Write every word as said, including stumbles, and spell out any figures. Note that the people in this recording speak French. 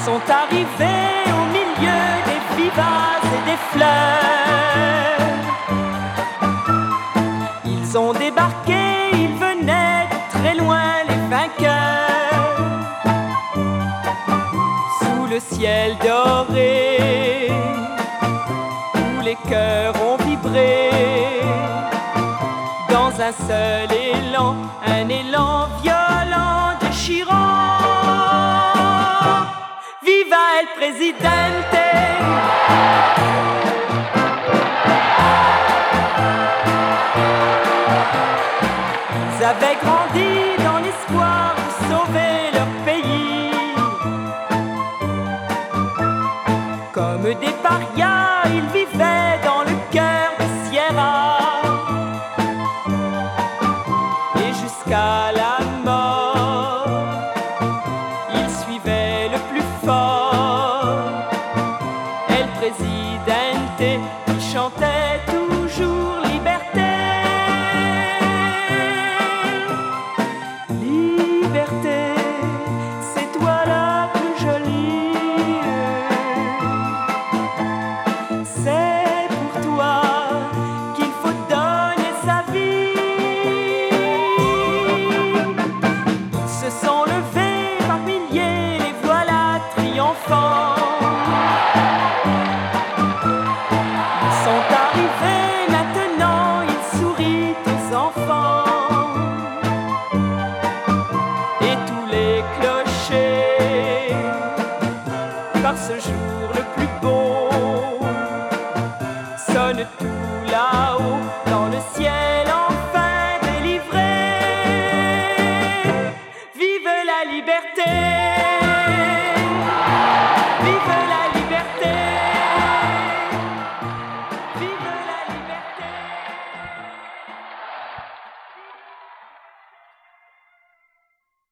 sont arrivés au milieu des vivaces et des fleurs. Ils ont débarqué, ils venaient de très loin, les vainqueurs. Sous le ciel doré, où les cœurs ont vibré, dans un seul élan, un élan violent, déchirant. Viva el Presidente! Ils avaient grandi dans l'espoir de sauver leur pays. Comme des parias, ils vivaient dans le cœur des Sierras. Et jusqu'à la mort, ils suivaient le plus fort, El Presidente, qui chantait toujours liberté. Liberté, c'est toi la plus jolie. C'est pour toi qu'il faut donner sa vie. Ils se sont levés par milliers, les voilà triomphants. Ils sont arrivés maintenant, ils sourient aux enfants. Et tous les clochers, par ce jour le plus beau, sonnent tout là-haut, dans le ciel enfin délivré. Vive la liberté!